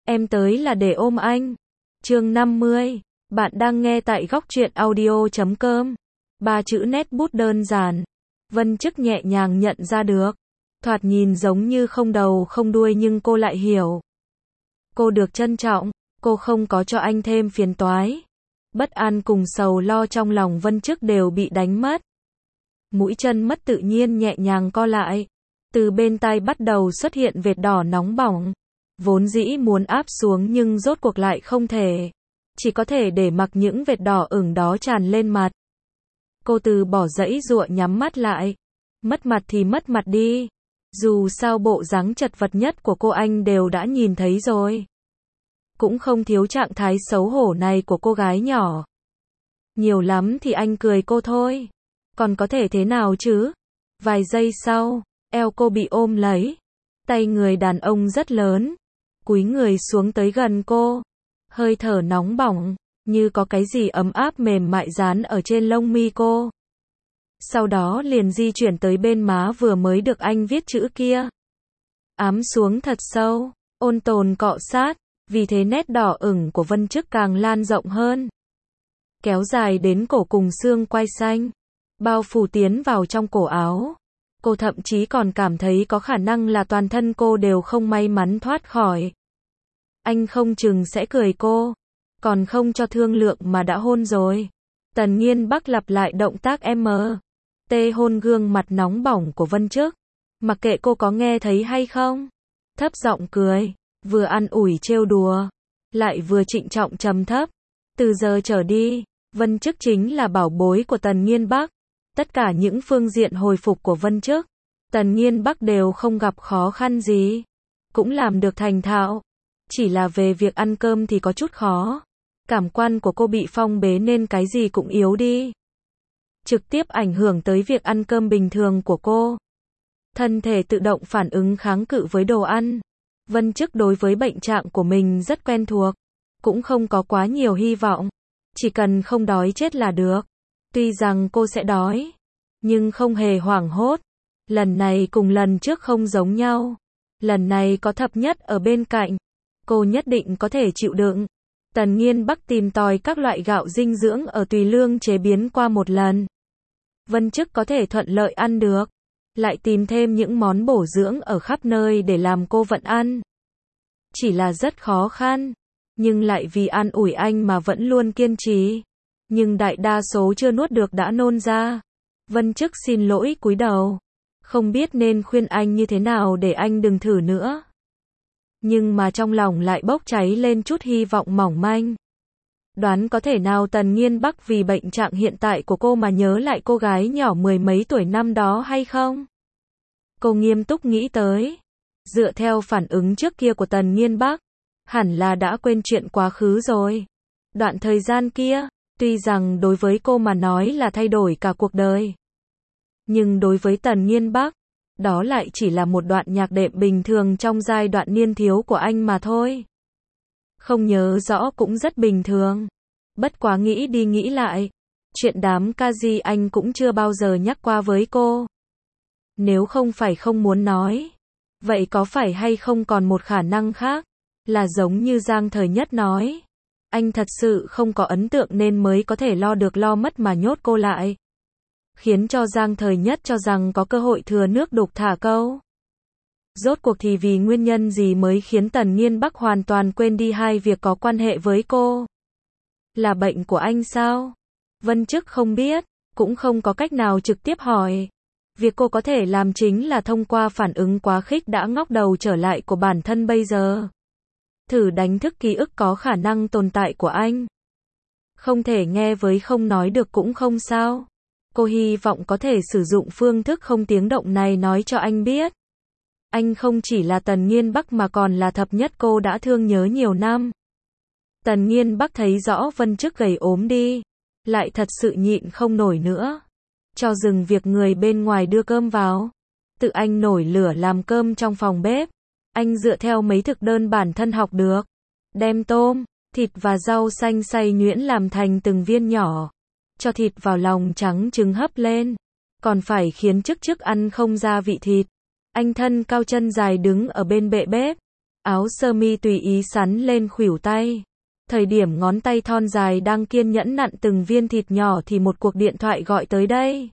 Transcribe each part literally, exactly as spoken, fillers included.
Em tới là để ôm anh. Chương năm mươi. Bạn đang nghe tại góc truyện audio chấm com. Ba chữ nét bút đơn giản. Vân Chức nhẹ nhàng nhận ra được. Thoạt nhìn giống như không đầu không đuôi nhưng cô lại hiểu. Cô được trân trọng, cô không có cho anh thêm phiền toái. Bất an cùng sầu lo trong lòng Vân Chức đều bị đánh mất. Mũi chân mất tự nhiên nhẹ nhàng co lại. Từ bên tai bắt đầu xuất hiện vệt đỏ nóng bỏng. Vốn dĩ muốn áp xuống nhưng rốt cuộc lại không thể. Chỉ có thể để mặc những vệt đỏ ửng đó tràn lên mặt. Cô từ bỏ giãy giụa nhắm mắt lại. Mất mặt thì mất mặt đi. Dù sao bộ dáng chật vật nhất của cô anh đều đã nhìn thấy rồi. Cũng không thiếu trạng thái xấu hổ này của cô gái nhỏ. Nhiều lắm thì anh cười cô thôi. Còn có thể thế nào chứ? Vài giây sau, eo cô bị ôm lấy. Tay người đàn ông rất lớn. Cúi người xuống tới gần cô. Hơi thở nóng bỏng, như có cái gì ấm áp mềm mại dán ở trên lông mi cô. Sau đó liền di chuyển tới bên má vừa mới được anh viết chữ kia. Ám xuống thật sâu, ôn tồn cọ sát, vì thế nét đỏ ửng của Vân Chức càng lan rộng hơn. Kéo dài đến cổ cùng xương quai xanh, bao phủ tiến vào trong cổ áo. Cô thậm chí còn cảm thấy có khả năng là toàn thân cô đều không may mắn thoát khỏi. Anh không chừng sẽ cười cô, còn không cho thương lượng mà đã hôn rồi. Tần Nghiên Bắc lặp lại động tác M. T hôn gương mặt nóng bỏng của Vân Chức. Mặc kệ cô có nghe thấy hay không. Thấp giọng cười, vừa an ủi trêu đùa, lại vừa trịnh trọng trầm thấp. Từ giờ trở đi, Vân Chức chính là bảo bối của Tần Nghiên Bắc. Tất cả những phương diện hồi phục của Vân Chức, Tần Nghiên Bắc đều không gặp khó khăn gì. Cũng làm được thành thạo. Chỉ là về việc ăn cơm thì có chút khó. Cảm quan của cô bị phong bế nên cái gì cũng yếu đi. Trực tiếp ảnh hưởng tới việc ăn cơm bình thường của cô. Thân thể tự động phản ứng kháng cự với đồ ăn. Vân Chức đối với bệnh trạng của mình rất quen thuộc. Cũng không có quá nhiều hy vọng. Chỉ cần không đói chết là được. Tuy rằng cô sẽ đói, nhưng không hề hoảng hốt. Lần này cùng lần trước không giống nhau. Lần này có thập nhất ở bên cạnh. Cô nhất định có thể chịu đựng. Tần Nghiên Bắc tìm tòi các loại gạo dinh dưỡng ở Tùy Lương chế biến qua một lần. Vân Chức có thể thuận lợi ăn được. Lại tìm thêm những món bổ dưỡng ở khắp nơi để làm cô vẫn ăn. Chỉ là rất khó khăn. Nhưng lại vì an ủi anh mà vẫn luôn kiên trì. Nhưng đại đa số chưa nuốt được đã nôn ra. Vân Chức xin lỗi cúi đầu. Không biết nên khuyên anh như thế nào để anh đừng thử nữa. Nhưng mà trong lòng lại bốc cháy lên chút hy vọng mỏng manh. Đoán có thể nào Tần Nghiên Bắc vì bệnh trạng hiện tại của cô mà nhớ lại cô gái nhỏ mười mấy tuổi năm đó hay không? Cô nghiêm túc nghĩ tới. Dựa theo phản ứng trước kia của Tần Nghiên Bắc, hẳn là đã quên chuyện quá khứ rồi. Đoạn thời gian kia, tuy rằng đối với cô mà nói là thay đổi cả cuộc đời. Nhưng đối với Tần Nghiên Bắc, đó lại chỉ là một đoạn nhạc đệm bình thường trong giai đoạn niên thiếu của anh mà thôi. Không nhớ rõ cũng rất bình thường. Bất quá nghĩ đi nghĩ lại, chuyện đám ca di anh cũng chưa bao giờ nhắc qua với cô. Nếu không phải không muốn nói, vậy có phải hay không còn một khả năng khác, là giống như Giang Thời Nhất nói. Anh thật sự không có ấn tượng nên mới có thể lo được lo mất mà nhốt cô lại. Khiến cho Giang Thời Nhất cho rằng có cơ hội thừa nước đục thả câu. Rốt cuộc thì vì nguyên nhân gì mới khiến Tần Nghiên Bắc hoàn toàn quên đi hai việc có quan hệ với cô? Là bệnh của anh sao? Vân Chức không biết, cũng không có cách nào trực tiếp hỏi. Việc cô có thể làm chính là thông qua phản ứng quá khích đã ngóc đầu trở lại của bản thân bây giờ. Thử đánh thức ký ức có khả năng tồn tại của anh. Không thể nghe với không nói được cũng không sao. Cô hy vọng có thể sử dụng phương thức không tiếng động này nói cho anh biết. Anh không chỉ là Tần Nghiên Bắc mà còn là thập nhất cô đã thương nhớ nhiều năm. Tần Nghiên Bắc thấy rõ Vân Chức gầy ốm đi. Lại thật sự nhịn không nổi nữa. Cho dừng việc người bên ngoài đưa cơm vào. Tự anh nổi lửa làm cơm trong phòng bếp. Anh dựa theo mấy thực đơn bản thân học được. Đem tôm, thịt và rau xanh xay nhuyễn làm thành từng viên nhỏ. Cho thịt vào lòng trắng trứng hấp lên. Còn phải khiến Chức Chức ăn không ra vị thịt. Anh thân cao chân dài đứng ở bên bệ bếp. áo sơ mi tùy ý sắn lên khuỷu tay. Thời điểm ngón tay thon dài đang kiên nhẫn nặn từng viên thịt nhỏ thì một cuộc điện thoại gọi tới đây.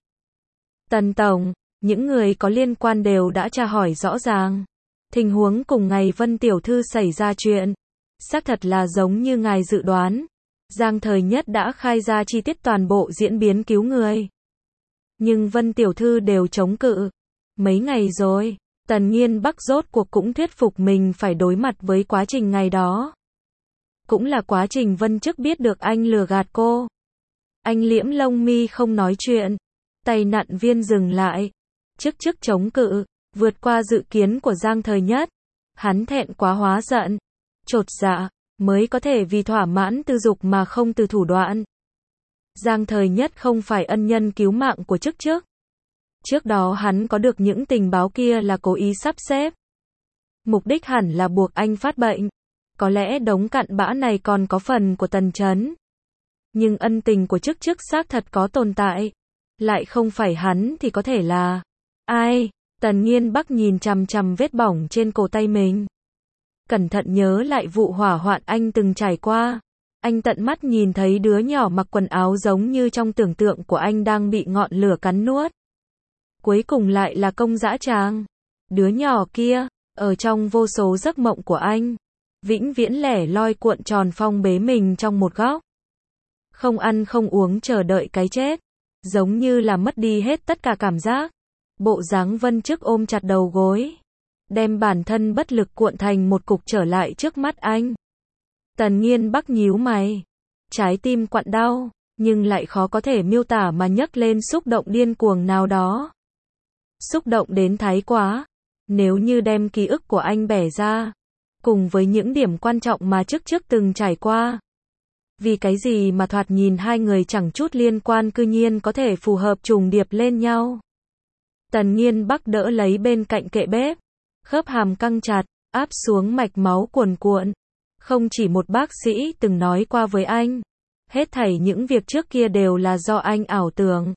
Tần tổng, những người có liên quan đều đã tra hỏi rõ ràng. Tình huống cùng ngày Vân tiểu thư xảy ra chuyện, xác thật là giống như ngài dự đoán. Giang Thời Nhất đã khai ra chi tiết toàn bộ diễn biến cứu người. Nhưng Vân tiểu thư đều chống cự. Mấy ngày rồi, Tần Nghiên Bắc rốt cuộc cũng thuyết phục mình phải đối mặt với quá trình ngày đó. Cũng là quá trình Vân Chức biết được anh lừa gạt cô. Anh liễm lông mi không nói chuyện. Tay nặn viên dừng lại. Chức chức chống cự, vượt qua dự kiến của Giang Thời Nhất. Hắn thẹn quá hóa giận. Chột dạ, mới có thể vì thỏa mãn tư dục mà không từ thủ đoạn. Giang Thời Nhất không phải ân nhân cứu mạng của chức chức. Trước đó hắn có được những tình báo kia là cố ý sắp xếp. Mục đích hẳn là buộc anh phát bệnh. Có lẽ đống cặn bã này còn có phần của Tần Chấn. Nhưng ân tình của chức chức xác thật có tồn tại. Lại không phải hắn thì có thể là ai? Tần Nghiên Bắc nhìn chằm chằm vết bỏng trên cổ tay mình. Cẩn thận nhớ lại vụ hỏa hoạn anh từng trải qua. Anh tận mắt nhìn thấy đứa nhỏ mặc quần áo giống như trong tưởng tượng của anh đang bị ngọn lửa cắn nuốt. Cuối cùng lại là công dã tràng. Đứa nhỏ kia, ở trong vô số giấc mộng của anh, vĩnh viễn lẻ loi cuộn tròn phong bế mình trong một góc. Không ăn không uống chờ đợi cái chết. Giống như là mất đi hết tất cả cảm giác. Bộ dáng Vân Chức ôm chặt đầu gối. Đem bản thân bất lực cuộn thành một cục trở lại trước mắt anh. Tần Nghiên Bắc nhíu mày. Trái tim quặn đau, nhưng lại khó có thể miêu tả mà nhấc lên xúc động điên cuồng nào đó. Xúc động đến thái quá. Nếu như đem ký ức của anh bẻ ra, cùng với những điểm quan trọng mà trước trước từng trải qua. Vì cái gì mà thoạt nhìn hai người chẳng chút liên quan cư nhiên có thể phù hợp trùng điệp lên nhau. Tần Nghiên Bắc đỡ lấy bên cạnh kệ bếp. Khớp hàm căng chặt, áp xuống mạch máu cuồn cuộn. Không chỉ một bác sĩ từng nói qua với anh. Hết thảy những việc trước kia đều là do anh ảo tưởng.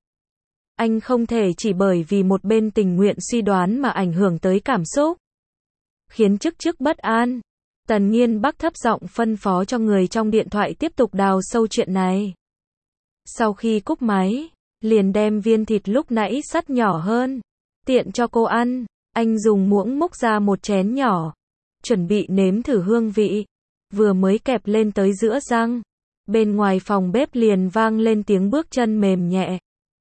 Anh không thể chỉ bởi vì một bên tình nguyện suy đoán mà ảnh hưởng tới cảm xúc. Khiến chức chức bất an. Tần Nghiên Bắc thấp giọng phân phó cho người trong điện thoại tiếp tục đào sâu chuyện này. Sau khi cúp máy, liền đem viên thịt lúc nãy sắt nhỏ hơn. Tiện cho cô ăn. Anh dùng muỗng múc ra một chén nhỏ. Chuẩn bị nếm thử hương vị. Vừa mới kẹp lên tới giữa răng. Bên ngoài phòng bếp liền vang lên tiếng bước chân mềm nhẹ.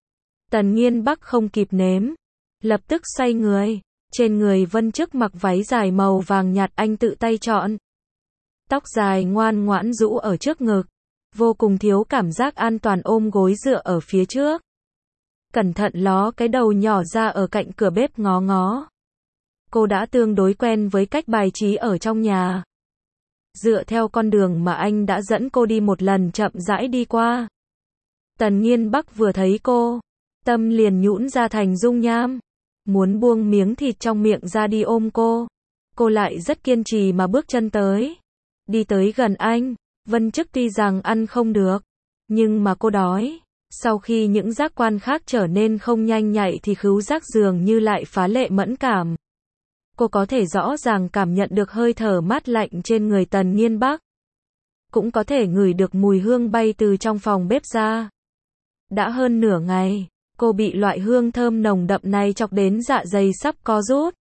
Tần Nghiên Bắc không kịp nếm. Lập tức xoay người. Trên người Vân Chức mặc váy dài màu vàng nhạt anh tự tay chọn. Tóc dài ngoan ngoãn rũ ở trước ngực. Vô cùng thiếu cảm giác an toàn ôm gối dựa ở phía trước. Cẩn thận ló cái đầu nhỏ ra ở cạnh cửa bếp ngó ngó. Cô đã tương đối quen với cách bài trí ở trong nhà. Dựa theo con đường mà anh đã dẫn cô đi một lần chậm rãi đi qua. Tần Nghiên Bắc vừa thấy cô, tâm liền nhũn ra thành dung nham. Muốn buông miếng thịt trong miệng ra đi ôm cô. Cô lại rất kiên trì mà bước chân tới. Đi tới gần anh, Vân Chức tuy rằng ăn không được, nhưng mà cô đói. Sau khi những giác quan khác trở nên không nhanh nhạy thì khứu giác dường như lại phá lệ mẫn cảm. Cô có thể rõ ràng cảm nhận được hơi thở mát lạnh trên người Tần Nghiên Bắc. Cũng có thể ngửi được mùi hương bay từ trong phòng bếp ra. Đã hơn nửa ngày, cô bị loại hương thơm nồng đậm này chọc đến dạ dày sắp co rút.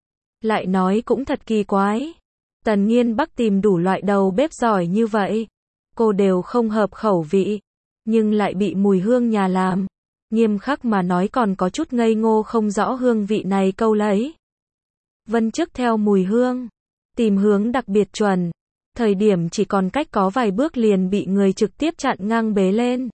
Lại nói cũng thật kỳ quái. Tần Nghiên Bắc tìm đủ loại đầu bếp giỏi như vậy. Cô đều không hợp khẩu vị. Nhưng lại bị mùi hương nhà làm. Nghiêm khắc mà nói còn có chút ngây ngô không rõ hương vị này câu lấy. Vân Chức theo mùi hương. Tìm hướng đặc biệt chuẩn. Thời điểm chỉ còn cách có vài bước liền bị người trực tiếp chặn ngang bế lên.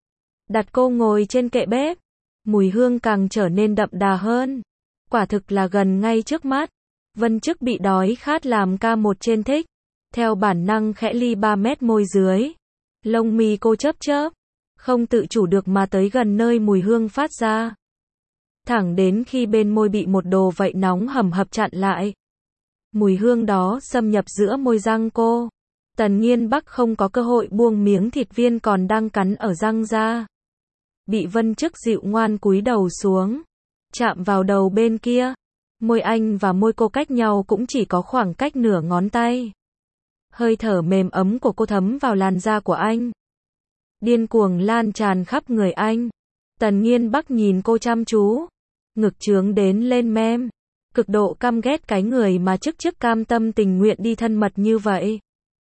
Đặt cô ngồi trên kệ bếp. Mùi hương càng trở nên đậm đà hơn. Quả thực là gần ngay trước mắt. Vân Chức bị đói khát làm ca một trên thích. Theo bản năng khẽ ly ba mét môi dưới. Lông mi cô chớp chớp. Không tự chủ được mà tới gần nơi mùi hương phát ra. Thẳng đến khi bên môi bị một đồ vậy nóng hầm hập chặn lại. Mùi hương đó xâm nhập giữa môi răng cô. Tần Nghiên Bắc không có cơ hội buông miếng thịt viên còn đang cắn ở răng ra. Bị Vân Chức dịu ngoan cúi đầu xuống. Chạm vào đầu bên kia. Môi anh và môi cô cách nhau cũng chỉ có khoảng cách nửa ngón tay. Hơi thở mềm ấm của cô thấm vào làn da của anh. Điên cuồng lan tràn khắp người anh. Tần Nghiên Bắc nhìn cô chăm chú. Ngực trướng đến lên mem. Cực độ căm ghét cái người mà chức chức cam tâm tình nguyện đi thân mật như vậy.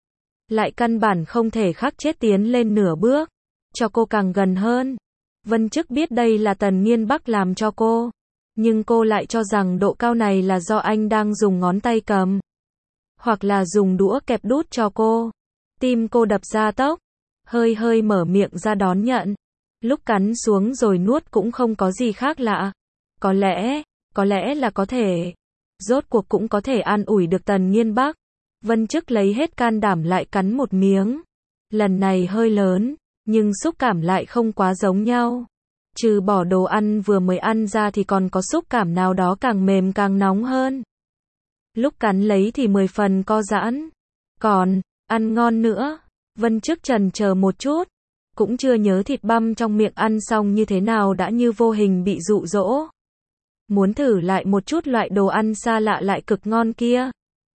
Lại căn bản không thể khắc chết tiến lên nửa bước. Cho cô càng gần hơn. Vân Chức biết đây là Tần Nghiên Bắc làm cho cô. Nhưng cô lại cho rằng độ cao này là do anh đang dùng ngón tay cầm. Hoặc là dùng đũa kẹp đút cho cô. Tim cô đập ra tốc. Hơi hơi mở miệng ra đón nhận. Lúc cắn xuống rồi nuốt cũng không có gì khác lạ. Có lẽ, có lẽ là có thể. Rốt cuộc cũng có thể an ủi được Tần Nghiên Bắc. Vân Chức lấy hết can đảm lại cắn một miếng. Lần này hơi lớn, nhưng xúc cảm lại không quá giống nhau. Trừ bỏ đồ ăn vừa mới ăn ra thì còn có xúc cảm nào đó càng mềm càng nóng hơn. Lúc cắn lấy thì mười phần co giãn. Còn, ăn ngon nữa. Vân Chức chần chờ một chút. Cũng chưa nhớ thịt băm trong miệng ăn xong như thế nào đã như vô hình bị dụ dỗ. Muốn thử lại một chút loại đồ ăn xa lạ lại cực ngon kia.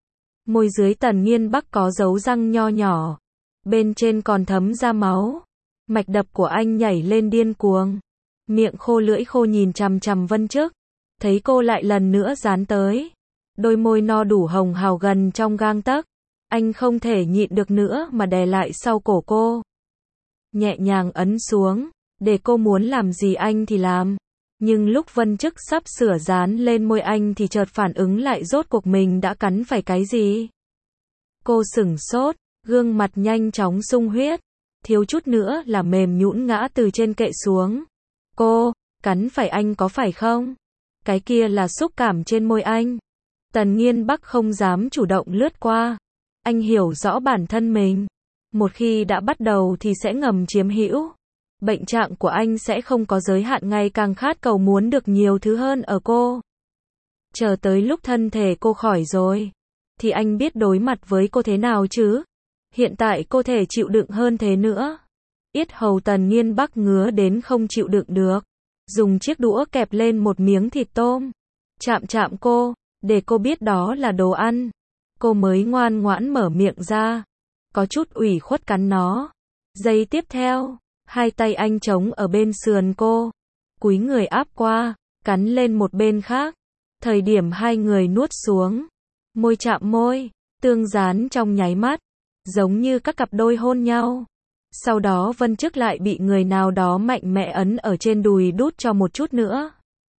Môi dưới Tần Nghiên Bắc có dấu răng nho nhỏ. Bên trên còn thấm ra máu. Mạch đập của anh nhảy lên điên cuồng. Miệng khô lưỡi khô nhìn chằm chằm Vân Chức. Thấy cô lại lần nữa dán tới. Đôi môi no đủ hồng hào gần trong gang tấc. Anh không thể nhịn được nữa mà đè lại sau cổ cô. Nhẹ nhàng ấn xuống. Để cô muốn làm gì anh thì làm. Nhưng lúc Vân Chức sắp sửa dán lên môi anh thì chợt phản ứng lại rốt cuộc mình đã cắn phải cái gì. Cô sửng sốt. Gương mặt nhanh chóng sung huyết. Thiếu chút nữa là mềm nhũn ngã từ trên kệ xuống. Cô, cắn phải anh có phải không? Cái kia là xúc cảm trên môi anh. Tần Nghiên Bắc không dám chủ động lướt qua. Anh hiểu rõ bản thân mình. Một khi đã bắt đầu thì sẽ ngầm chiếm hữu. Bệnh trạng của anh sẽ không có giới hạn, ngày càng khát cầu muốn được nhiều thứ hơn ở cô. Chờ tới lúc thân thể cô khỏi rồi, thì anh biết đối mặt với cô thế nào chứ. Hiện tại cô thể chịu đựng hơn thế nữa. Yết hầu Tần Nghiên Bắc ngứa đến không chịu đựng được. Dùng chiếc đũa kẹp lên một miếng thịt tôm. Chạm chạm cô, để cô biết đó là đồ ăn. Cô mới ngoan ngoãn mở miệng ra. Có chút ủy khuất cắn nó. Giây tiếp theo, hai tay anh chống ở bên sườn cô. Cúi người áp qua, cắn lên một bên khác. Thời điểm hai người nuốt xuống. Môi chạm môi, tương dán trong nháy mắt. Giống như các cặp đôi hôn nhau. Sau đó Vân Chức lại bị người nào đó mạnh mẽ ấn ở trên đùi đút cho một chút nữa.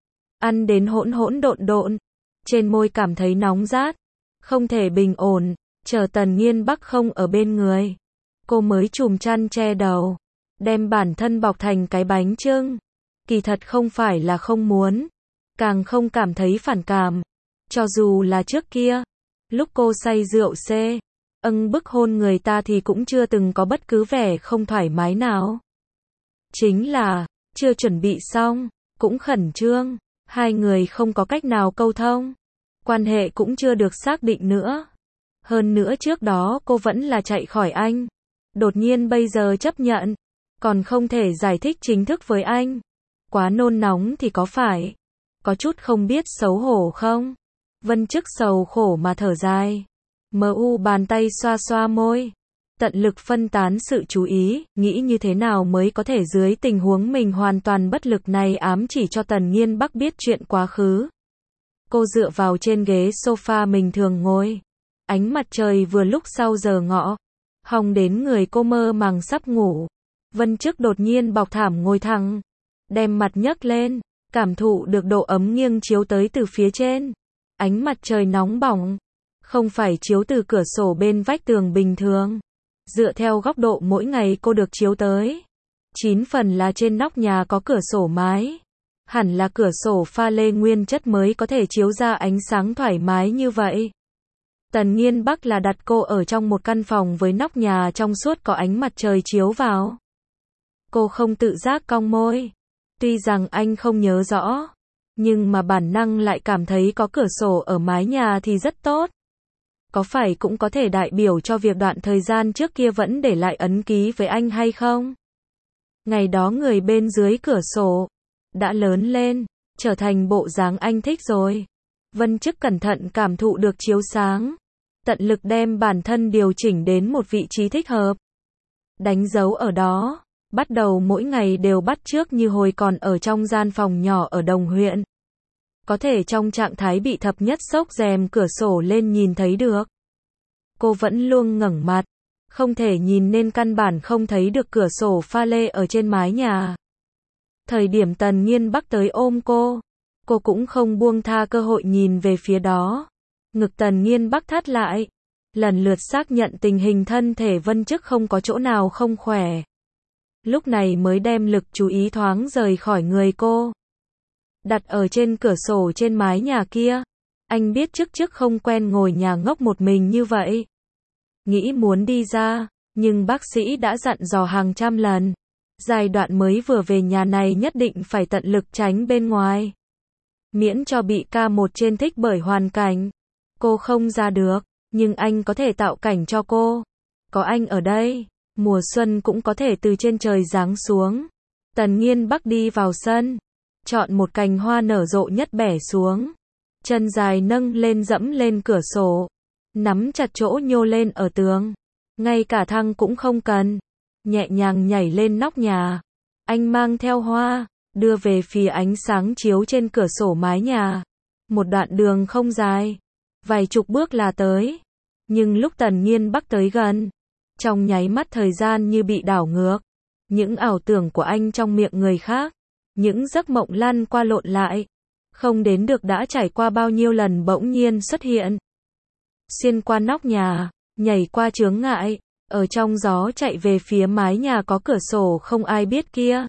Ăn đến hỗn hỗn độn độn. Trên môi cảm thấy nóng rát. Không thể bình ổn. Chờ Tần Nghiên Bắc không ở bên người. Cô mới chùm chăn che đầu. Đem bản thân bọc thành cái bánh chưng. Kỳ thật không phải là không muốn. Càng không cảm thấy phản cảm. Cho dù là trước kia. Lúc cô say rượu xê. Âng bức hôn người ta thì cũng chưa từng có bất cứ vẻ không thoải mái nào. Chính là, chưa chuẩn bị xong, cũng khẩn trương, hai người không có cách nào câu thông. Quan hệ cũng chưa được xác định nữa. Hơn nữa trước đó cô vẫn là chạy khỏi anh. Đột nhiên bây giờ chấp nhận, còn không thể giải thích chính thức với anh. Quá nôn nóng thì có phải, có chút không biết xấu hổ không? Vân Chức sầu khổ mà thở dài. Mờ u bàn tay xoa xoa môi. Tận lực phân tán sự chú ý, nghĩ như thế nào mới có thể dưới tình huống mình hoàn toàn bất lực này ám chỉ cho Tần Nghiên Bắc biết chuyện quá khứ. Cô dựa vào trên ghế sofa mình thường ngồi. Ánh mặt trời vừa lúc sau giờ ngọ. Hòng đến người cô mơ màng sắp ngủ. Vân Chức đột nhiên bọc thảm ngồi thẳng. Đem mặt nhấc lên. Cảm thụ được độ ấm nghiêng chiếu tới từ phía trên. Ánh mặt trời nóng bỏng. Không phải chiếu từ cửa sổ bên vách tường bình thường. Dựa theo góc độ mỗi ngày cô được chiếu tới. Chín phần là trên nóc nhà có cửa sổ mái. Hẳn là cửa sổ pha lê nguyên chất mới có thể chiếu ra ánh sáng thoải mái như vậy. Tần Nghiên Bắc là đặt cô ở trong một căn phòng với nóc nhà trong suốt có ánh mặt trời chiếu vào. Cô không tự giác cong môi. Tuy rằng anh không nhớ rõ, nhưng mà bản năng lại cảm thấy có cửa sổ ở mái nhà thì rất tốt. Có phải cũng có thể đại biểu cho việc đoạn thời gian trước kia vẫn để lại ấn ký với anh hay không? Ngày đó người bên dưới cửa sổ đã lớn lên, trở thành bộ dáng anh thích rồi. Vân Chức cẩn thận cảm thụ được chiếu sáng, tận lực đem bản thân điều chỉnh đến một vị trí thích hợp. Đánh dấu ở đó, bắt đầu mỗi ngày đều bắt chước như hồi còn ở trong gian phòng nhỏ ở Đồng huyện. Có thể trong trạng thái bị thập nhất xốc rèm cửa sổ lên nhìn thấy được. Cô vẫn luôn ngẩng mặt, không thể nhìn nên căn bản không thấy được cửa sổ pha lê ở trên mái nhà. Thời điểm Tần Nghiên Bắc tới ôm cô, cô cũng không buông tha cơ hội nhìn về phía đó. Ngực Tần Nghiên Bắc thắt lại, lần lượt xác nhận tình hình thân thể Vân Chức không có chỗ nào không khỏe. Lúc này mới đem lực chú ý thoáng rời khỏi người cô. Đặt ở trên cửa sổ trên mái nhà kia, anh biết trước trước không quen ngồi nhà ngốc một mình như vậy. Nghĩ muốn đi ra, nhưng bác sĩ đã dặn dò hàng trăm lần. Giai đoạn mới vừa về nhà này nhất định phải tận lực tránh bên ngoài. Miễn cho bị ca một trên thích bởi hoàn cảnh. Cô không ra được, nhưng anh có thể tạo cảnh cho cô. Có anh ở đây, mùa xuân cũng có thể từ trên trời giáng xuống. Tần Nghiên Bắc đi vào sân, chọn một cành hoa nở rộ nhất bẻ xuống. Chân dài nâng lên dẫm lên cửa sổ, nắm chặt chỗ nhô lên ở tường. Ngay cả thang cũng không cần. Nhẹ nhàng nhảy lên nóc nhà. Anh mang theo hoa, đưa về phía ánh sáng chiếu trên cửa sổ mái nhà. Một đoạn đường không dài, vài chục bước là tới. Nhưng lúc Tần Nghiên Bắc tới gần, trong nháy mắt thời gian như bị đảo ngược. Những ảo tưởng của anh trong miệng người khác, những giấc mộng lăn qua lộn lại, không đến được đã trải qua bao nhiêu lần bỗng nhiên xuất hiện. Xuyên qua nóc nhà, nhảy qua chướng ngại, ở trong gió chạy về phía mái nhà có cửa sổ không ai biết kia.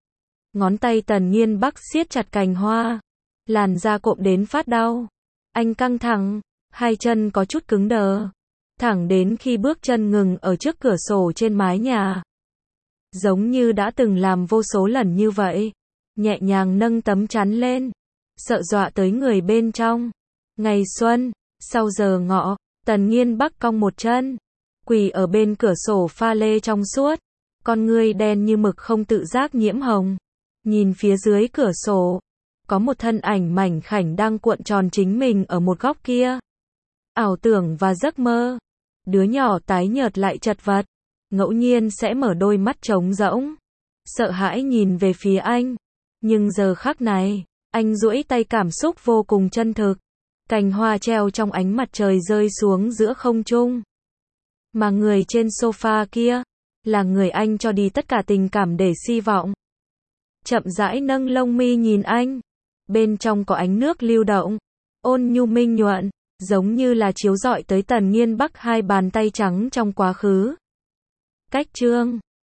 Ngón tay Tần Nghiên Bắc siết chặt cành hoa, làn da cộm đến phát đau. Anh căng thẳng, hai chân có chút cứng đờ, thẳng đến khi bước chân ngừng ở trước cửa sổ trên mái nhà. Giống như đã từng làm vô số lần như vậy, nhẹ nhàng nâng tấm chắn lên, sợ dọa tới người bên trong. Ngày xuân, sau giờ ngọ, Tần Nghiên Bắc cong một chân, quỳ ở bên cửa sổ pha lê trong suốt, con ngươi đen như mực không tự giác nhiễm hồng. Nhìn phía dưới cửa sổ, có một thân ảnh mảnh khảnh đang cuộn tròn chính mình ở một góc kia. Ảo tưởng và giấc mơ. Đứa nhỏ tái nhợt lại chật vật, ngẫu nhiên sẽ mở đôi mắt trống rỗng, sợ hãi nhìn về phía anh. Nhưng giờ khắc này, anh duỗi tay cảm xúc vô cùng chân thực. Cành hoa treo trong ánh mặt trời rơi xuống giữa không trung. Mà người trên sofa kia, là người anh cho đi tất cả tình cảm để hy vọng. Chậm rãi nâng lông mi nhìn anh. Bên trong có ánh nước lưu động, ôn nhu minh nhuận, giống như là chiếu rọi tới Tần Nghiên Bắc hai bàn tay trắng trong quá khứ. Cách chương